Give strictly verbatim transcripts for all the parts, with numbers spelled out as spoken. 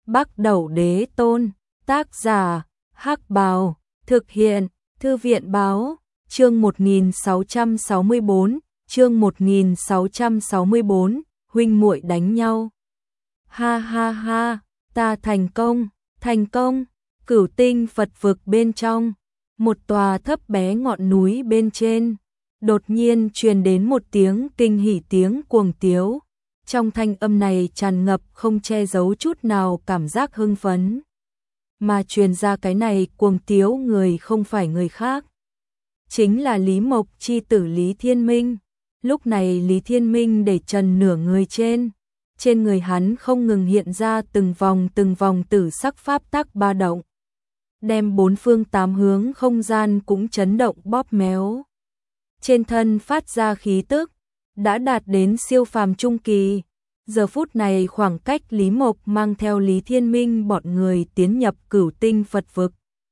Bắc Đẩu Đế Tôn, tác giả, Hắc Bào, thực hiện, Thư viện báo, chương một nghìn sáu trăm sáu mươi bốn, chương một nghìn sáu trăm sáu mươi bốn, huynh muội đánh nhau. Ha ha ha, ta thành công, thành công, Cửu Tinh Phật vực bên trong, một tòa thấp bé ngọn núi bên trên, đột nhiên truyền đến một tiếng kinh hỉ tiếng cuồng tiếu. Trong thanh âm này tràn ngập không che giấu chút nào cảm giác hưng phấn. Mà truyền ra cái này cuồng tiếu người không phải người khác. Chính là Lý Mộc chi tử Lý Thiên Minh. Lúc này Lý Thiên Minh để trần nửa người trên. Trên người hắn không ngừng hiện ra từng vòng từng vòng tử sắc pháp tắc ba động. Đem bốn phương tám hướng không gian cũng chấn động bóp méo. Trên thân phát ra khí tức. Đã đạt đến siêu phàm trung kỳ. Giờ phút này khoảng cách Lý Mộc mang theo Lý Thiên Minh bọn người tiến nhập Cửu Tinh Phật vực.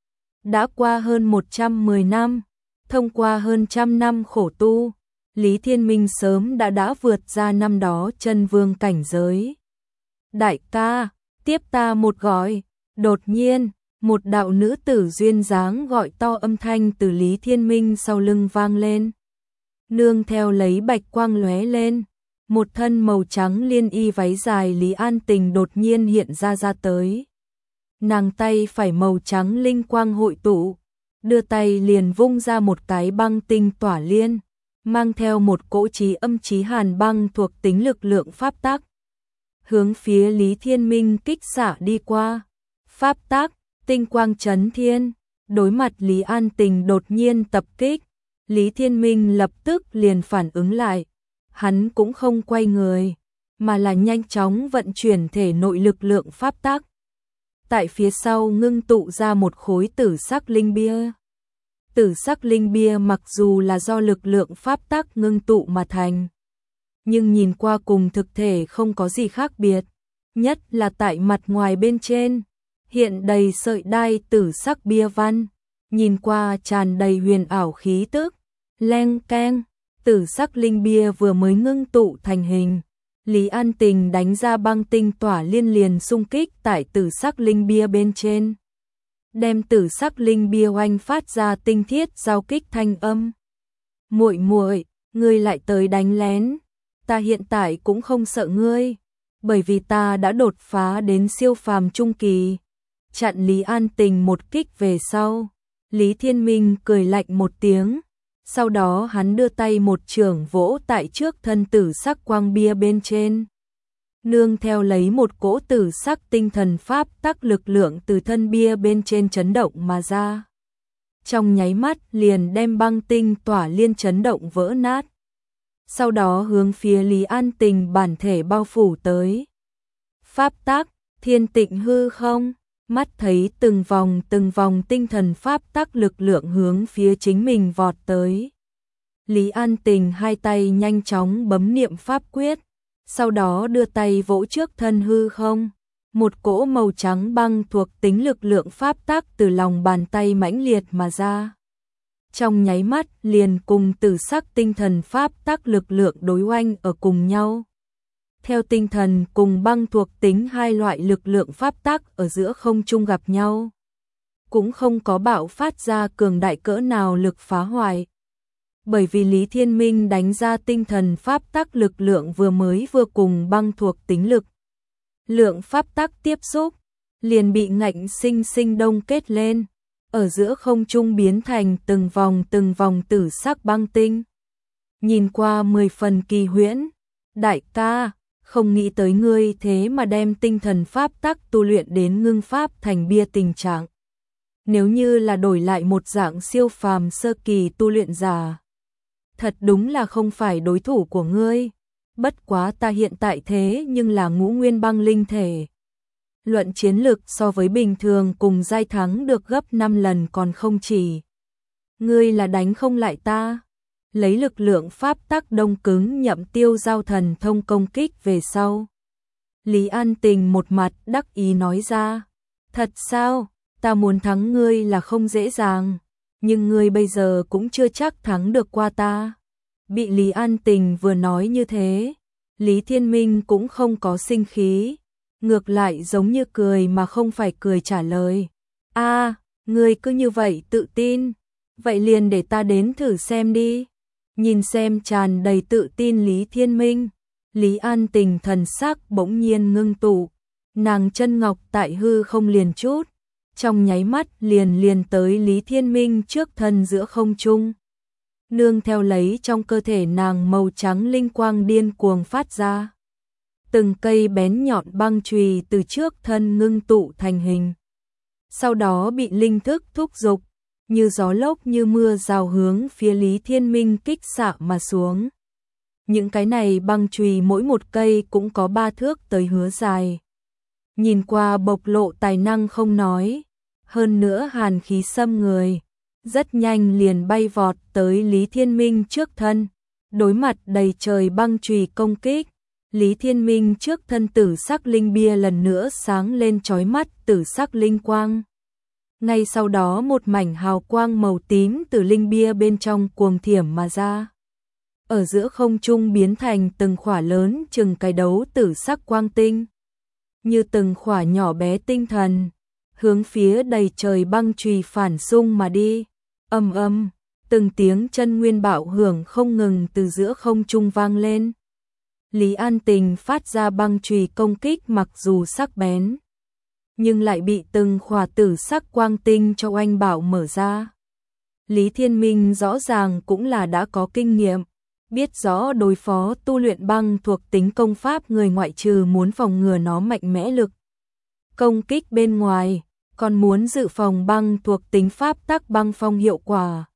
Đã qua hơn một trăm mười năm, thông qua hơn trăm năm khổ tu, Lý Thiên Minh sớm đã đã vượt ra năm đó chân vương cảnh giới. Đại ca, tiếp ta một gọi, đột nhiên, một đạo nữ tử duyên dáng gọi to âm thanh từ Lý Thiên Minh sau lưng vang lên. Nương theo lấy bạch quang lóe lên, một thân màu trắng liên y váy dài Lý An Tình đột nhiên hiện ra ra tới. Nàng tay phải màu trắng linh quang hội tụ, đưa tay liền vung ra một cái băng tinh tỏa liên, mang theo một cỗ trí âm trí hàn băng thuộc tính lực lượng pháp tắc. Hướng phía Lý Thiên Minh kích xạ đi qua. Pháp tắc, tinh quang chấn thiên, đối mặt Lý An Tình đột nhiên tập kích. Lý Thiên Minh lập tức liền phản ứng lại, hắn cũng không quay người, mà là nhanh chóng vận chuyển thể nội lực lượng pháp tắc. Tại phía sau ngưng tụ ra một khối tử sắc linh bia. Tử sắc linh bia mặc dù là do lực lượng pháp tắc ngưng tụ mà thành, nhưng nhìn qua cùng thực thể không có gì khác biệt, nhất là tại mặt ngoài bên trên, hiện đầy sợi đai tử sắc bia văn. Nhìn qua tràn đầy huyền ảo khí tức, leng keng, tử sắc linh bia vừa mới ngưng tụ thành hình. Lý An Tình đánh ra băng tinh tỏa liên liền xung kích tại tử sắc linh bia bên trên. Đem tử sắc linh bia oanh phát ra tinh thiết giao kích thanh âm. Muội muội, ngươi lại tới đánh lén, ta hiện tại cũng không sợ ngươi, bởi vì ta đã đột phá đến siêu phàm trung kỳ. Chặn Lý An Tình một kích về sau, Lý Thiên Minh cười lạnh một tiếng, sau đó hắn đưa tay một chưởng vỗ tại trước thân tử sắc quang bia bên trên. Nương theo lấy một cỗ tử sắc tinh thần pháp tắc lực lượng từ thân bia bên trên chấn động mà ra. Trong nháy mắt liền đem băng tinh tỏa liên chấn động vỡ nát. Sau đó hướng phía Lý An Tình bản thể bao phủ tới. Pháp tắc, thiên tịnh hư không? Mắt thấy từng vòng từng vòng tinh thần pháp tắc lực lượng hướng phía chính mình vọt tới. Lý An Tình hai tay nhanh chóng bấm niệm pháp quyết, sau đó đưa tay vỗ trước thân hư không. Một cỗ màu trắng băng thuộc tính lực lượng pháp tắc từ lòng bàn tay mãnh liệt mà ra. Trong nháy mắt liền cùng tử sắc tinh thần pháp tắc lực lượng đối oanh ở cùng nhau. Theo tinh thần cùng băng thuộc tính hai loại lực lượng pháp tắc ở giữa không trung gặp nhau, cũng không có bạo phát ra cường đại cỡ nào lực phá hoại. Bởi vì Lý Thiên Minh đánh ra tinh thần pháp tắc lực lượng vừa mới vừa cùng băng thuộc tính lực lượng pháp tắc tiếp xúc, liền bị ngạnh sinh sinh đông kết lên, ở giữa không trung biến thành từng vòng từng vòng tử sắc băng tinh. Nhìn qua mười phần kỳ huyễn. Đại ca, không nghĩ tới ngươi thế mà đem tinh thần pháp tắc tu luyện đến ngưng pháp thành bia tình trạng. Nếu như là đổi lại một dạng siêu phàm sơ kỳ tu luyện giả, thật đúng là không phải đối thủ của ngươi. Bất quá ta hiện tại thế nhưng là ngũ nguyên băng linh thể. Luận chiến lực so với bình thường cùng giai thắng được gấp năm lần còn không chỉ. Ngươi là đánh không lại ta. Lấy lực lượng pháp tắc đông cứng nhậm tiêu giao thần thông công kích về sau. Lý An Tình một mặt đắc ý nói ra. Thật sao, ta muốn thắng ngươi là không dễ dàng, nhưng ngươi bây giờ cũng chưa chắc thắng được qua ta. Bị Lý An Tình vừa nói như thế, Lý Thiên Minh cũng không có sinh khí, ngược lại giống như cười mà không phải cười trả lời. A, à, ngươi cứ như vậy tự tin, vậy liền để ta đến thử xem đi. Nhìn xem tràn đầy tự tin Lý Thiên Minh, Lý An Tình thần sắc bỗng nhiên ngưng tụ, nàng chân ngọc tại hư không liền chút, trong nháy mắt liền liền tới Lý Thiên Minh trước thân giữa không trung. Nương theo lấy trong cơ thể nàng màu trắng linh quang điên cuồng phát ra. Từng cây bén nhọn băng chùy từ trước thân ngưng tụ thành hình. Sau đó bị linh thức thúc giục, như gió lốc như mưa rào hướng phía Lý Thiên Minh kích xạ mà xuống. Những cái này băng chùy mỗi một cây cũng có ba thước tới hứa dài. Nhìn qua bộc lộ tài năng không nói, hơn nữa hàn khí xâm người, rất nhanh liền bay vọt tới Lý Thiên Minh trước thân, đối mặt đầy trời băng chùy công kích. Lý Thiên Minh trước thân tử sắc linh bia lần nữa sáng lên chói mắt tử sắc linh quang. Ngay sau đó một mảnh hào quang màu tím từ linh bia bên trong cuồng thiểm mà ra. Ở giữa không trung biến thành từng khỏa lớn chừng cái đấu tử sắc quang tinh. Như từng khỏa nhỏ bé tinh thần, hướng phía đầy trời băng chùy phản xung mà đi. Ầm ầm, từng tiếng chân nguyên bạo hưởng không ngừng từ giữa không trung vang lên. Lý An Tình phát ra băng chùy công kích mặc dù sắc bén, nhưng lại bị từng khỏa tử sắc quang tinh cho oanh bảo mở ra. Lý Thiên Minh rõ ràng cũng là đã có kinh nghiệm, biết rõ đối phó tu luyện băng thuộc tính công pháp người ngoại trừ muốn phòng ngừa nó mạnh mẽ lực công kích bên ngoài, còn muốn dự phòng băng thuộc tính pháp tắc băng phong hiệu quả.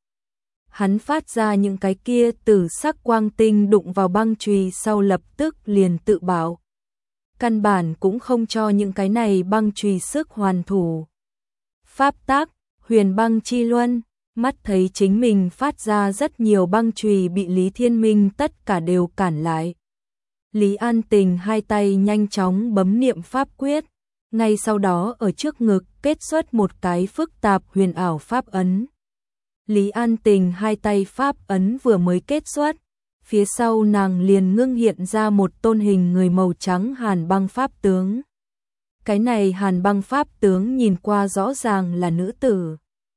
Hắn phát ra những cái kia tử sắc quang tinh đụng vào băng chùy sau lập tức liền tự bảo. Căn bản cũng không cho những cái này băng chùy sức hoàn thủ. Pháp tắc, huyền băng chi luân, mắt thấy chính mình phát ra rất nhiều băng chùy bị Lý Thiên Minh tất cả đều cản lại. Lý An Tình hai tay nhanh chóng bấm niệm pháp quyết, ngay sau đó ở trước ngực kết xuất một cái phức tạp huyền ảo pháp ấn. Lý An Tình hai tay pháp ấn vừa mới kết xuất, phía sau nàng liền ngưng hiện ra một tôn hình người màu trắng hàn băng pháp tướng. Cái này hàn băng pháp tướng nhìn qua rõ ràng là nữ tử.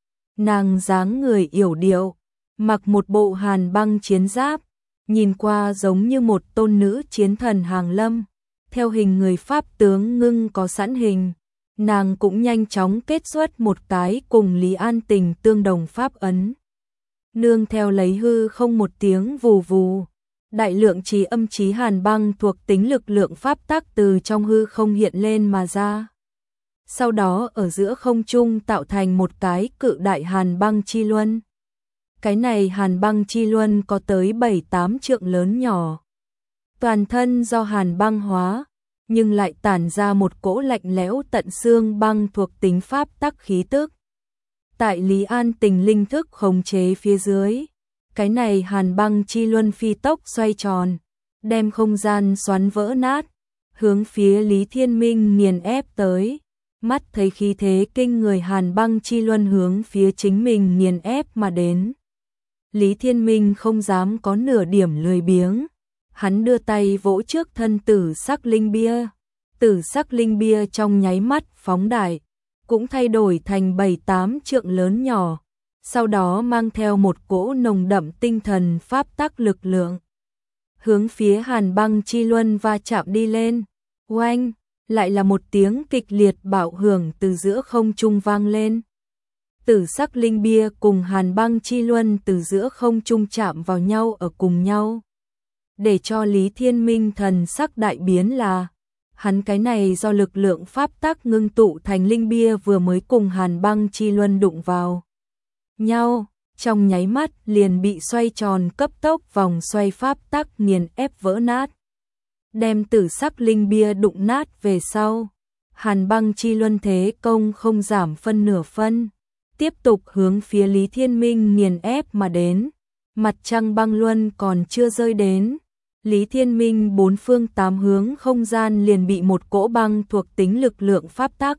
Nàng dáng người yểu điệu, mặc một bộ hàn băng chiến giáp, nhìn qua giống như một tôn nữ chiến thần hàng lâm. Theo hình người pháp tướng ngưng có sẵn hình, nàng cũng nhanh chóng kết xuất một cái cùng Lý An Tình tương đồng pháp ấn. Nương theo lấy hư không một tiếng vù vù, đại lượng trí âm trí hàn băng thuộc tính lực lượng pháp tắc từ trong hư không hiện lên mà ra. Sau đó ở giữa không trung tạo thành một cái cự đại hàn băng chi luân. Cái này hàn băng chi luân có tới bảy tám trượng lớn nhỏ. Toàn thân do hàn băng hóa, nhưng lại tản ra một cỗ lạnh lẽo tận xương băng thuộc tính pháp tắc khí tức. Tại Lý An Tình linh thức khống chế phía dưới, cái này hàn băng chi luân phi tốc xoay tròn, đem không gian xoắn vỡ nát, hướng phía Lý Thiên Minh nghiền ép tới. Mắt thấy khí thế kinh người hàn băng chi luân hướng phía chính mình nghiền ép mà đến. Lý Thiên Minh không dám có nửa điểm lười biếng. Hắn đưa tay vỗ trước thân tử sắc linh bia. Tử sắc linh bia trong nháy mắt phóng đại, cũng thay đổi thành bảy tám trượng lớn nhỏ. Sau đó mang theo một cỗ nồng đậm tinh thần pháp tắc lực lượng. Hướng phía hàn băng chi luân va chạm đi lên. Oanh! Lại là một tiếng kịch liệt bạo hưởng từ giữa không trung vang lên. Tử sắc linh bia cùng hàn băng chi luân từ giữa không trung chạm vào nhau ở cùng nhau. Để cho Lý Thiên Minh thần sắc đại biến là, hắn cái này do lực lượng pháp tắc ngưng tụ thành linh bia vừa mới cùng hàn băng chi luân đụng vào nhau, trong nháy mắt liền bị xoay tròn cấp tốc vòng xoay pháp tắc nghiền ép vỡ nát. Đem tử sắc linh bia đụng nát về sau, hàn băng chi luân thế công không giảm phân nửa phân, tiếp tục hướng phía Lý Thiên Minh nghiền ép mà đến. Mặt trăng băng luân còn chưa rơi đến, Lý Thiên Minh bốn phương tám hướng không gian liền bị một cỗ băng thuộc tính lực lượng pháp tắc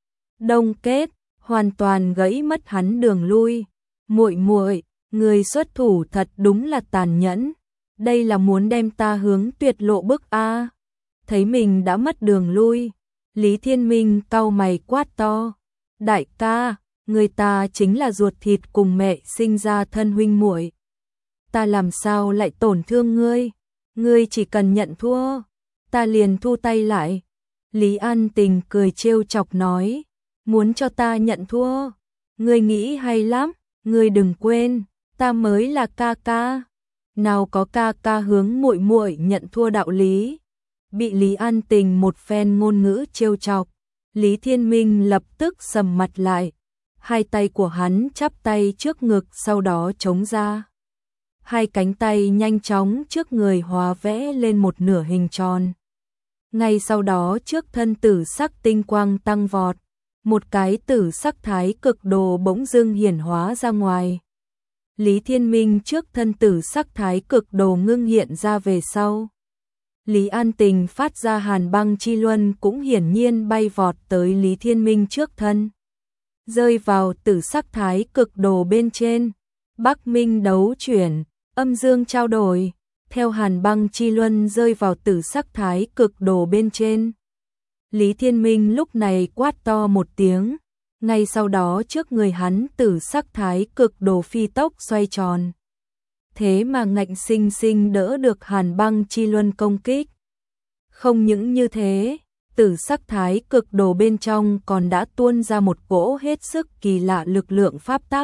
đông kết, hoàn toàn gãy mất hắn đường lui. Muội muội, người xuất thủ thật đúng là tàn nhẫn. Đây là muốn đem ta hướng tuyệt lộ bức a. Thấy mình đã mất đường lui, Lý Thiên Minh cau mày quát to, đại ca, người ta chính là ruột thịt cùng mẹ sinh ra thân huynh muội. Ta làm sao lại tổn thương ngươi, ngươi chỉ cần nhận thua, ta liền thu tay lại. Lý An Tình cười trêu chọc nói, muốn cho ta nhận thua, ngươi nghĩ hay lắm, ngươi đừng quên, ta mới là ca ca. Nào có ca ca hướng muội muội nhận thua đạo lý. Bị Lý An Tình một phen ngôn ngữ trêu chọc, Lý Thiên Minh lập tức sầm mặt lại, hai tay của hắn chắp tay trước ngực sau đó chống ra. Hai cánh tay nhanh chóng trước người hóa vẽ lên một nửa hình tròn. Ngay sau đó trước thân tử sắc tinh quang tăng vọt, một cái tử sắc thái cực đồ bỗng dưng hiển hóa ra ngoài. Lý Thiên Minh trước thân tử sắc thái cực đồ ngưng hiện ra về sau. Lý An Tình phát ra hàn băng chi luân cũng hiển nhiên bay vọt tới Lý Thiên Minh trước thân. Rơi vào tử sắc thái cực đồ bên trên. Bắc Minh đấu chuyển, âm dương trao đổi, theo hàn băng chi luân rơi vào tử sắc thái cực đồ bên trên. Lý Thiên Minh lúc này quát to một tiếng, ngay sau đó trước người hắn tử sắc thái cực đồ phi tốc xoay tròn. Thế mà ngạnh sinh sinh đỡ được hàn băng chi luân công kích. Không những như thế, tử sắc thái cực đồ bên trong còn đã tuôn ra một cỗ hết sức kỳ lạ lực lượng pháp tắc.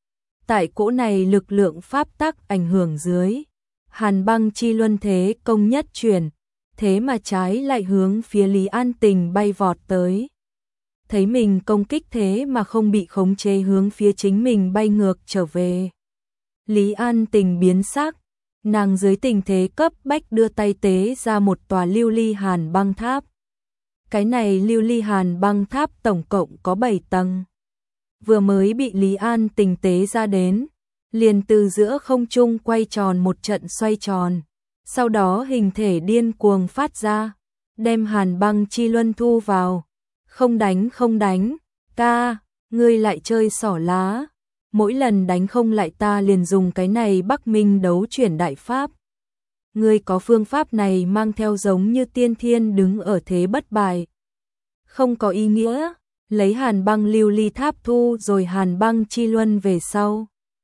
Tại cỗ này lực lượng pháp tắc ảnh hưởng dưới, hàn băng chi luân thế công nhất chuyển, thế mà trái lại hướng phía Lý An Tình bay vọt tới. Thấy mình công kích thế mà không bị khống chế hướng phía chính mình bay ngược trở về. Lý An Tình biến sắc, nàng dưới tình thế cấp bách đưa tay tế ra một tòa lưu ly hàn băng tháp. Cái này lưu ly hàn băng tháp tổng cộng có bảy tầng. Vừa mới bị Lý An Tình tế ra đến, liền từ giữa không trung quay tròn một trận xoay tròn. Sau đó hình thể điên cuồng phát ra, đem hàn băng chi luân thu vào. Không đánh không đánh, ca, ngươi lại chơi xỏ lá. Mỗi lần đánh không lại ta liền dùng cái này Bắc Minh đấu chuyển đại pháp. Ngươi có phương pháp này mang theo giống như tiên thiên đứng ở thế bất bại. Không có ý nghĩa, lấy hàn băng lưu ly tháp thu rồi hàn băng chi luân về sau.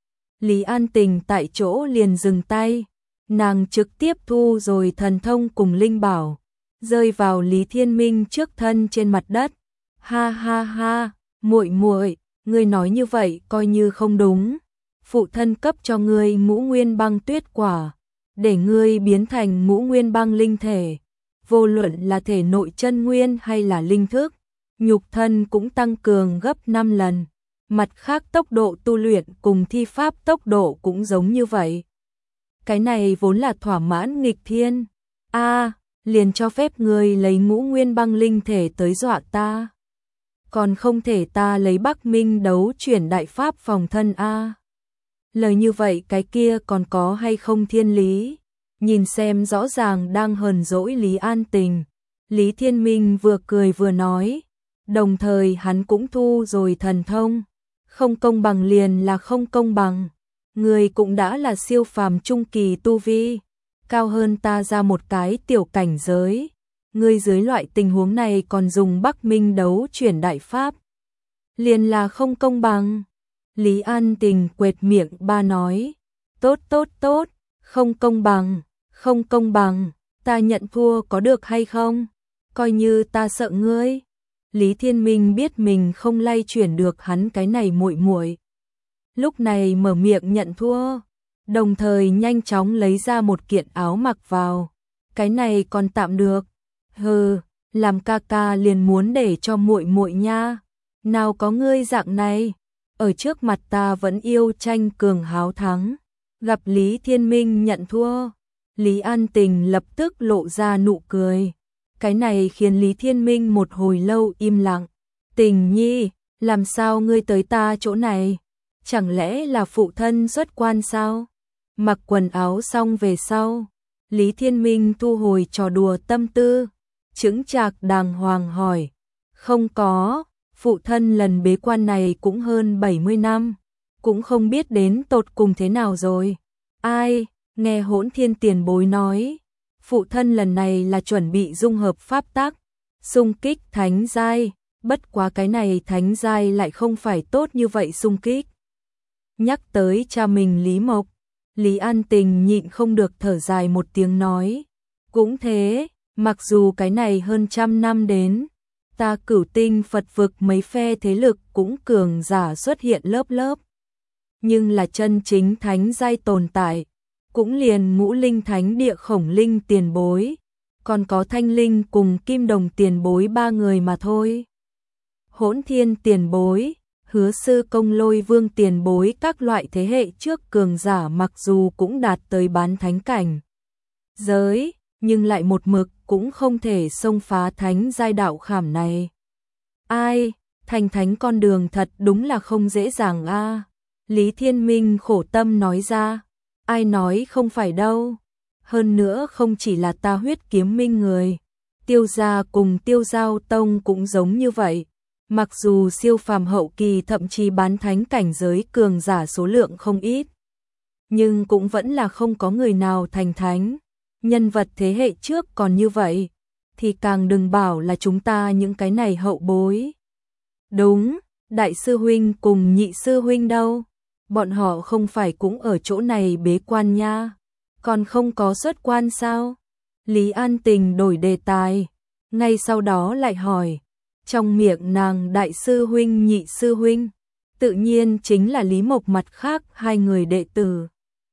Lý An Tình tại chỗ liền dừng tay, nàng trực tiếp thu rồi thần thông cùng linh bảo, rơi vào Lý Thiên Minh trước thân trên mặt đất. Ha ha ha, muội muội, ngươi nói như vậy coi như không đúng. Phụ thân cấp cho ngươi ngũ nguyên băng tuyết quả, để ngươi biến thành ngũ nguyên băng linh thể. Vô luận là thể nội chân nguyên hay là linh thức, nhục thân cũng tăng cường gấp năm lần. Mặt khác tốc độ tu luyện cùng thi pháp tốc độ cũng giống như vậy. Cái này vốn là thỏa mãn nghịch thiên. A, liền cho phép ngươi lấy ngũ nguyên băng linh thể tới dọa ta. Còn không thể ta lấy Bắc Minh đấu chuyển đại pháp phòng thân a. Lời như vậy cái kia còn có hay không thiên lý? Nhìn xem rõ ràng đang hờn dỗi Lý An Tình. Lý Thiên Minh vừa cười vừa nói, đồng thời hắn cũng thu rồi thần thông. Không công bằng liền là không công bằng. Người cũng đã là siêu phàm trung kỳ tu vi, cao hơn ta ra một cái tiểu cảnh giới. Ngươi dưới loại tình huống này còn dùng Bắc Minh đấu chuyển đại pháp, liền là không công bằng. Lý An Tình quệt miệng ba nói, tốt tốt tốt, không công bằng, không công bằng, ta nhận thua có được hay không? Coi như ta sợ ngươi. Lý Thiên Minh biết mình không lay chuyển được hắn cái này muội muội, lúc này mở miệng nhận thua, đồng thời nhanh chóng lấy ra một kiện áo mặc vào. Cái này còn tạm được. Hừ, làm ca ca liền muốn để cho muội muội nha. Nào có ngươi dạng này, ở trước mặt ta vẫn yêu tranh cường háo thắng. Gặp Lý Thiên Minh nhận thua, Lý An Tình lập tức lộ ra nụ cười. Cái này khiến Lý Thiên Minh một hồi lâu im lặng. Tình nhi, làm sao ngươi tới ta chỗ này? Chẳng lẽ là phụ thân xuất quan sao? Mặc quần áo xong về sau, Lý Thiên Minh thu hồi trò đùa tâm tư, chững chạc đàng hoàng hỏi. Không có, phụ thân lần bế quan này cũng hơn bảy mươi năm, cũng không biết đến tột cùng thế nào rồi. Ai, nghe Hỗn Thiên tiền bối nói, phụ thân lần này là chuẩn bị dung hợp pháp tắc, xung kích thánh giai, bất quá cái này thánh giai lại không phải tốt như vậy xung kích. Nhắc tới cha mình Lý Mộc, Lý An Tình nhịn không được thở dài một tiếng nói, cũng thế, mặc dù cái này hơn trăm năm đến, ta Cửu Tinh Phật vực mấy phe thế lực cũng cường giả xuất hiện lớp lớp, nhưng là chân chính thánh giai tồn tại, cũng liền Ngũ Linh Thánh Địa Khổng Linh tiền bối, còn có Thanh Linh cùng Kim Đồng tiền bối ba người mà thôi. Hỗn Thiên tiền bối, Hứa Sư Công Lôi Vương tiền bối các loại thế hệ trước cường giả mặc dù cũng đạt tới bán thánh cảnh giới, nhưng lại một mực cũng không thể xông phá thánh giai đạo khảm này. Ai, thành thánh con đường thật đúng là không dễ dàng a. Lý Thiên Minh khổ tâm nói ra, ai nói không phải đâu. Hơn nữa không chỉ là ta Huyết Kiếm Minh người, Tiêu gia cùng Tiêu Giao Tông cũng giống như vậy. Mặc dù siêu phàm hậu kỳ thậm chí bán thánh cảnh giới cường giả số lượng không ít, nhưng cũng vẫn là không có người nào thành thánh. Nhân vật thế hệ trước còn như vậy, thì càng đừng bảo là chúng ta những cái này hậu bối. Đúng, đại sư huynh cùng nhị sư huynh đâu? Bọn họ không phải cũng ở chỗ này bế quan nha, còn không có xuất quan sao? Lý An Tình đổi đề tài, ngay sau đó lại hỏi, trong miệng nàng đại sư huynh nhị sư huynh, tự nhiên chính là Lý Mộc mặt khác hai người đệ tử.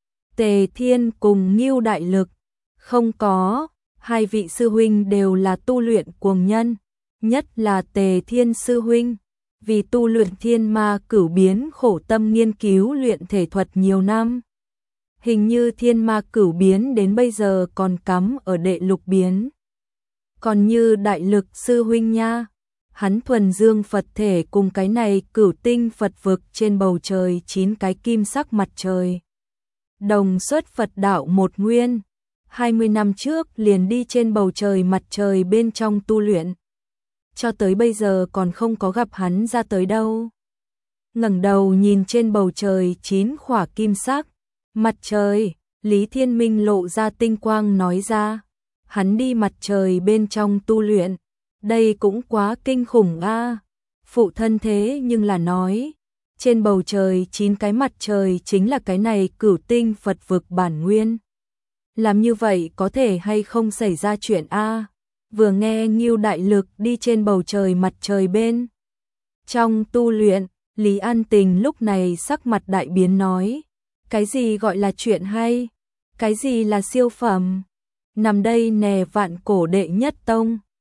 Tề Thiên cùng Ngưu Đại Lực, không có, hai vị sư huynh đều là tu luyện cuồng nhân, nhất là Tề Thiên sư huynh, vì tu luyện thiên ma cửu biến khổ tâm nghiên cứu luyện thể thuật nhiều năm. Hình như thiên ma cửu biến đến bây giờ còn cắm ở đệ lục biến. Còn như Đại Lực sư huynh nha, hắn thuần dương Phật thể cùng cái này Cửu Tinh Phật vực trên bầu trời chín cái kim sắc mặt trời. Đồng xuất Phật đạo một nguyên, hai mươi năm trước liền đi trên bầu trời mặt trời bên trong tu luyện. Cho tới bây giờ còn không có gặp hắn ra tới đâu. Ngẩng đầu nhìn trên bầu trời chín khỏa kim sắc mặt trời, Lý Thiên Minh lộ ra tinh quang nói ra, hắn đi mặt trời bên trong tu luyện, đây cũng quá kinh khủng a. Phụ thân thế nhưng là nói, trên bầu trời chín cái mặt trời chính là cái này Cửu Tinh Phật vực bản nguyên. Làm như vậy có thể hay không xảy ra chuyện a? Vừa nghe Ngưu Đại Lực đi trên bầu trời mặt trời bên trong tu luyện, Lý An Tình lúc này sắc mặt đại biến nói, cái gì gọi là chuyện hay? Cái gì là siêu phẩm? Nằm đây nè vạn cổ đệ nhất tông,